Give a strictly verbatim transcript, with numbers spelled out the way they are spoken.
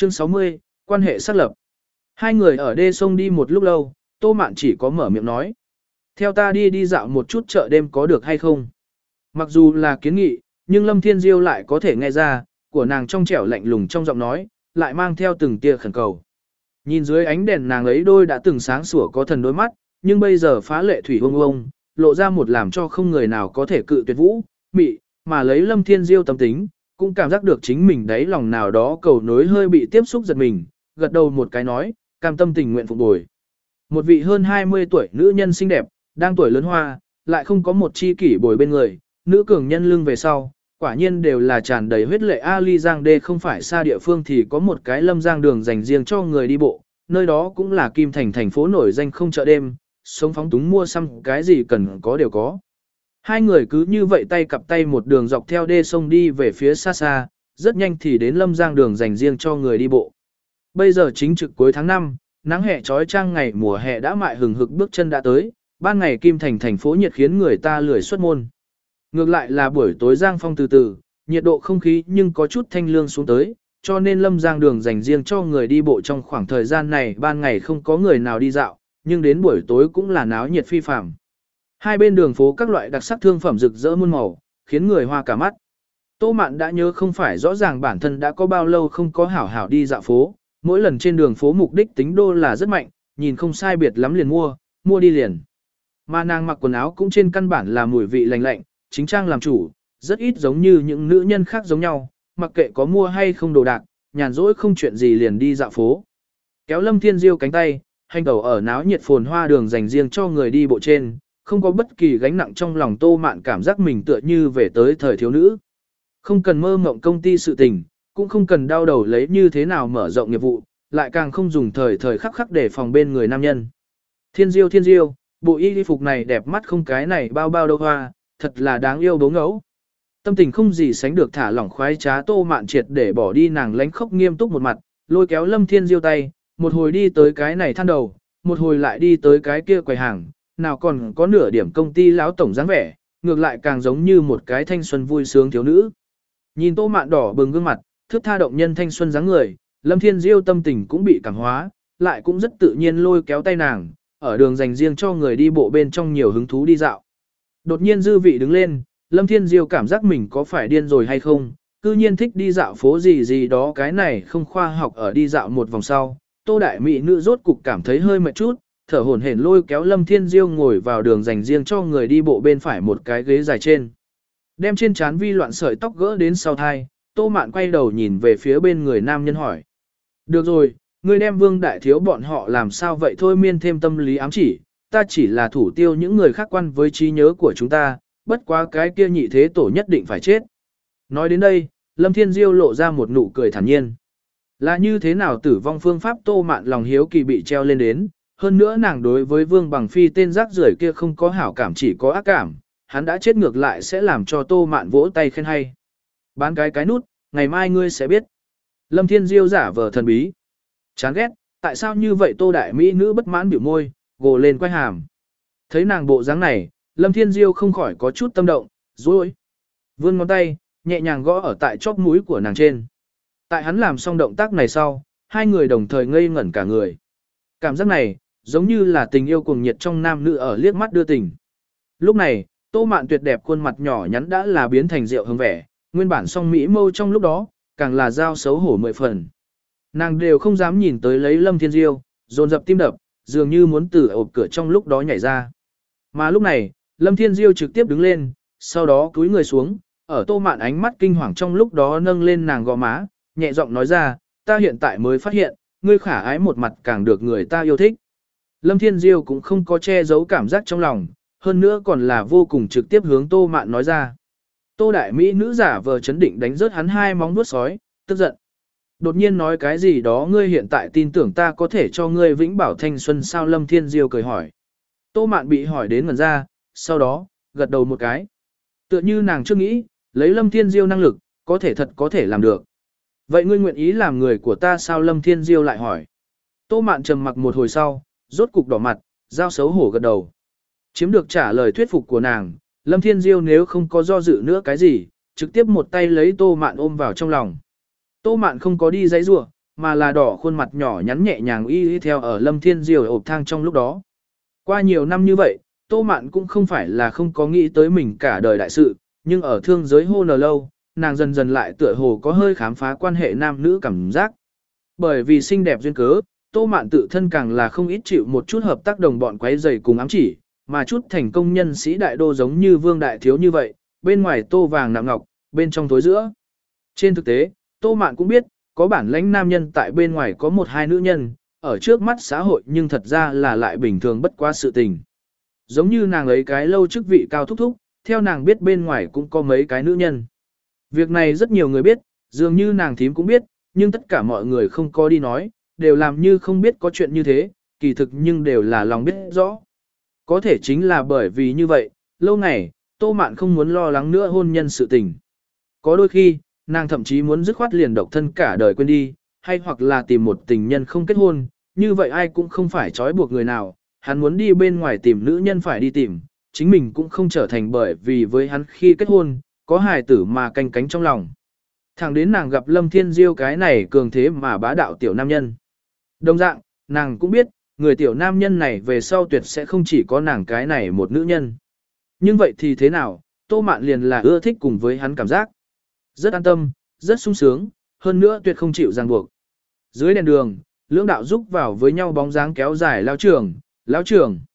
Chương sáu mươi, quan hệ xác lập. Hai người ở đê sông đi một lúc lâu, Tô Mạn chỉ có mở miệng nói. Theo ta đi đi dạo một chút chợ đêm có được hay không? Mặc dù là kiến nghị, nhưng Lâm Thiên Diêu lại có thể nghe ra, của nàng trong trẻo lạnh lùng trong giọng nói, lại mang theo từng tia khẩn cầu. Nhìn dưới ánh đèn nàng ấy đôi đã từng sáng sủa có thần đôi mắt, nhưng bây giờ phá lệ thủy ông ông, lộ ra một làm cho không người nào có thể cự tuyệt vũ, mị, mà lấy Lâm Thiên Diêu tâm tính, cũng cảm giác được chính mình đáy lòng nào đó cầu nối hơi bị tiếp xúc giật mình, gật đầu một cái nói, cam tâm tình nguyện phục bồi. Một vị hơn hai mươi tuổi nữ nhân xinh đẹp, đang tuổi lớn hoa, lại không có một chi kỷ bồi bên người, nữ cường nhân lưng về sau, quả nhiên đều là tràn đầy huyết lệ. Ali Giang Đê không phải xa địa phương thì có một cái Lâm Giang đường dành riêng cho người đi bộ, nơi đó cũng là Kim Thành thành phố nổi danh không chợ đêm, sống phóng túng mua xăm cái gì cần có đều có. Hai người cứ như vậy tay cặp tay một đường dọc theo đê sông đi về phía xa xa, rất nhanh thì đến Lâm Giang đường dành riêng cho người đi bộ. Bây giờ chính trực cuối tháng năm, nắng hè trói trang ngày mùa hè đã mại hừng hực bước chân đã tới, ban ngày Kim Thành thành phố nhiệt khiến người ta lười xuất môn. Ngược lại là buổi tối giang phong từ từ, nhiệt độ không khí nhưng có chút thanh lương xuống tới, cho nên Lâm Giang đường dành riêng cho người đi bộ trong khoảng thời gian này ban ngày không có người nào đi dạo, nhưng đến buổi tối cũng là náo nhiệt phi phàm. Hai bên đường phố các loại đặc sắc thương phẩm rực rỡ muôn màu, khiến người hoa cả mắt. Tô Mạn đã nhớ không phải rõ ràng bản thân đã có bao lâu không có hảo hảo đi dạo phố, mỗi lần trên đường phố mục đích tính đô là rất mạnh, nhìn không sai biệt lắm liền mua, mua đi liền. Mà nàng mặc quần áo cũng trên căn bản là mùi vị lành lạnh, chính trang làm chủ, rất ít giống như những nữ nhân khác giống nhau, mặc kệ có mua hay không đồ đạc, nhàn rỗi không chuyện gì liền đi dạo phố. Kéo Lâm Thiên Diêu cánh tay, hành tẩu ở náo nhiệt phồn hoa đường dành riêng cho người đi bộ trên, không có bất kỳ gánh nặng trong lòng Tô Mạn cảm giác mình tựa như về tới thời thiếu nữ. Không cần mơ mộng công ty sự tình, cũng không cần đau đầu lấy như thế nào mở rộng nghiệp vụ, lại càng không dùng thời thời khắc khắc để phòng bên người nam nhân. Thiên Diêu Thiên Diêu, bộ y phục này đẹp mắt không cái này bao bao đâu hoa, thật là đáng yêu bố ngẫu. Tâm tình không gì sánh được thả lỏng khoái trá Tô Mạn triệt để bỏ đi nàng lánh khóc nghiêm túc một mặt, lôi kéo Lâm Thiên Diêu tay, một hồi đi tới cái này than đầu, một hồi lại đi tới cái kia quầy hàng, nào còn có nửa điểm công ty lão tổng dáng vẻ, ngược lại càng giống như một cái thanh xuân vui sướng thiếu nữ. Nhìn Tô Mạn đỏ bừng gương mặt, thước tha động nhân thanh xuân dáng người, Lâm Thiên Diêu tâm tình cũng bị cảm hóa, lại cũng rất tự nhiên lôi kéo tay nàng, ở đường dành riêng cho người đi bộ bên trong nhiều hứng thú đi dạo. Đột nhiên dư vị đứng lên, Lâm Thiên Diêu cảm giác mình có phải điên rồi hay không, cư nhiên thích đi dạo phố gì gì đó cái này không khoa học. Ở đi dạo một vòng sau, Tô Đại Mỹ nữ rốt cục cảm thấy hơi mệt chút, thở hổn hển lôi kéo Lâm Thiên Diêu ngồi vào đường dành riêng cho người đi bộ bên phải một cái ghế dài trên. Đem trên trán vi loạn sợi tóc gỡ đến sau thai, Tô Mạn quay đầu nhìn về phía bên người nam nhân hỏi. Được rồi, ngươi đem Vương Đại Thiếu bọn họ làm sao vậy thôi miên thêm tâm lý ám chỉ, ta chỉ là thủ tiêu những người khác quan với trí nhớ của chúng ta, bất quá cái kia nhị thế tổ nhất định phải chết. Nói đến đây, Lâm Thiên Diêu lộ ra một nụ cười thản nhiên. Là như thế nào tử vong phương pháp Tô Mạn lòng hiếu kỳ bị treo lên đến, hơn nữa nàng đối với Vương Bằng Phi tên rác rưởi kia không có hảo cảm chỉ có ác cảm, hắn đã chết ngược lại sẽ làm cho Tô Mạn vỗ tay khen hay. Bán cái cái nút, ngày mai ngươi sẽ biết. Lâm Thiên Diêu giả vờ thần bí. Chán ghét, tại sao như vậy Tô Đại Mỹ nữ bất mãn biểu môi, gồ lên quay hàm. Thấy nàng bộ dáng này, Lâm Thiên Diêu không khỏi có chút tâm động, rồi vươn ngón tay, nhẹ nhàng gõ ở tại chóp mũi của nàng trên. Tại hắn làm xong động tác này sau, hai người đồng thời ngây ngẩn cả người. Cảm giác này, giống như là tình yêu cuồng nhiệt trong nam nữ ở liếc mắt đưa tình. Lúc này, Tô Mạn tuyệt đẹp khuôn mặt nhỏ nhắn đã là biến thành rượu hương vẻ, nguyên bản song mỹ mâu trong lúc đó, càng là dao xấu hổ mười phần. Nàng đều không dám nhìn tới lấy Lâm Thiên Diêu, dồn dập tim đập, dường như muốn từ ộp cửa trong lúc đó nhảy ra. Mà lúc này, Lâm Thiên Diêu trực tiếp đứng lên, sau đó cúi người xuống, ở Tô Mạn ánh mắt kinh hoàng trong lúc đó nâng lên nàng gò má, nhẹ giọng nói ra, ta hiện tại mới phát hiện, ngươi khả ái một mặt càng được người ta yêu thích. Lâm Thiên Diêu cũng không có che giấu cảm giác trong lòng, hơn nữa còn là vô cùng trực tiếp hướng Tô Mạn nói ra. Tô Đại Mỹ nữ giả vờ chấn định đánh rớt hắn hai móng vuốt sói, tức giận. Đột nhiên nói cái gì đó ngươi hiện tại tin tưởng ta có thể cho ngươi vĩnh bảo thanh xuân sao Lâm Thiên Diêu cười hỏi. Tô Mạn bị hỏi đến ngẩn ra, sau đó, gật đầu một cái. Tựa như nàng chưa nghĩ, lấy Lâm Thiên Diêu năng lực, có thể thật có thể làm được. Vậy ngươi nguyện ý làm người của ta sao Lâm Thiên Diêu lại hỏi. Tô Mạn trầm mặc một hồi sau, rốt cục đỏ mặt, giao xấu hổ gật đầu. Chiếm được trả lời thuyết phục của nàng, Lâm Thiên Diêu nếu không có do dự nữa cái gì, trực tiếp một tay lấy Tô Mạn ôm vào trong lòng. Tô Mạn không có đi giãy giụa, mà là đỏ khuôn mặt nhỏ nhắn nhẹ nhàng y y theo ở Lâm Thiên Diêu ộp thang trong lúc đó. Qua nhiều năm như vậy, Tô Mạn cũng không phải là không có nghĩ tới mình cả đời đại sự, nhưng ở thương giới hô nờ lâu, nàng dần dần lại tựa hồ có hơi khám phá quan hệ nam nữ cảm giác. Bởi vì xinh đẹp duyên cớ, Tô Mạn tự thân càng là không ít chịu một chút hợp tác đồng bọn quấy rầy cùng ám chỉ, mà chút thành công nhân sĩ đại đô giống như Vương Đại Thiếu như vậy, bên ngoài tô vàng nạm ngọc, bên trong tối giữa. Trên thực tế, Tô Mạn cũng biết, có bản lãnh nam nhân tại bên ngoài có một hai nữ nhân, ở trước mắt xã hội nhưng thật ra là lại bình thường bất quá sự tình. Giống như nàng ấy cái lâu chức vị cao thúc thúc, theo nàng biết bên ngoài cũng có mấy cái nữ nhân. Việc này rất nhiều người biết, dường như nàng thím cũng biết, nhưng tất cả mọi người không có đi nói, đều làm như không biết có chuyện như thế, kỳ thực nhưng đều là lòng biết rõ. Có thể chính là bởi vì như vậy, lâu ngày, Tô Mạn không muốn lo lắng nữa hôn nhân sự tình. Có đôi khi, nàng thậm chí muốn dứt khoát liền độc thân cả đời quên đi, hay hoặc là tìm một tình nhân không kết hôn, như vậy ai cũng không phải trói buộc người nào, hắn muốn đi bên ngoài tìm nữ nhân phải đi tìm, chính mình cũng không trở thành bởi vì với hắn khi kết hôn, có hài tử mà canh cánh trong lòng. Thẳng đến nàng gặp Lâm Thiên Diêu cái này cường thế mà bá đạo tiểu nam nhân. Đồng dạng, nàng cũng biết, người tiểu nam nhân này về sau tuyệt sẽ không chỉ có nàng cái này một nữ nhân. Nhưng vậy thì thế nào, Tô Mạn liền là ưa thích cùng với hắn cảm giác. Rất an tâm, rất sung sướng, hơn nữa tuyệt không chịu ràng buộc. Dưới đèn đường, lưỡng đạo giúp vào với nhau bóng dáng kéo dài lao trường, lao trường.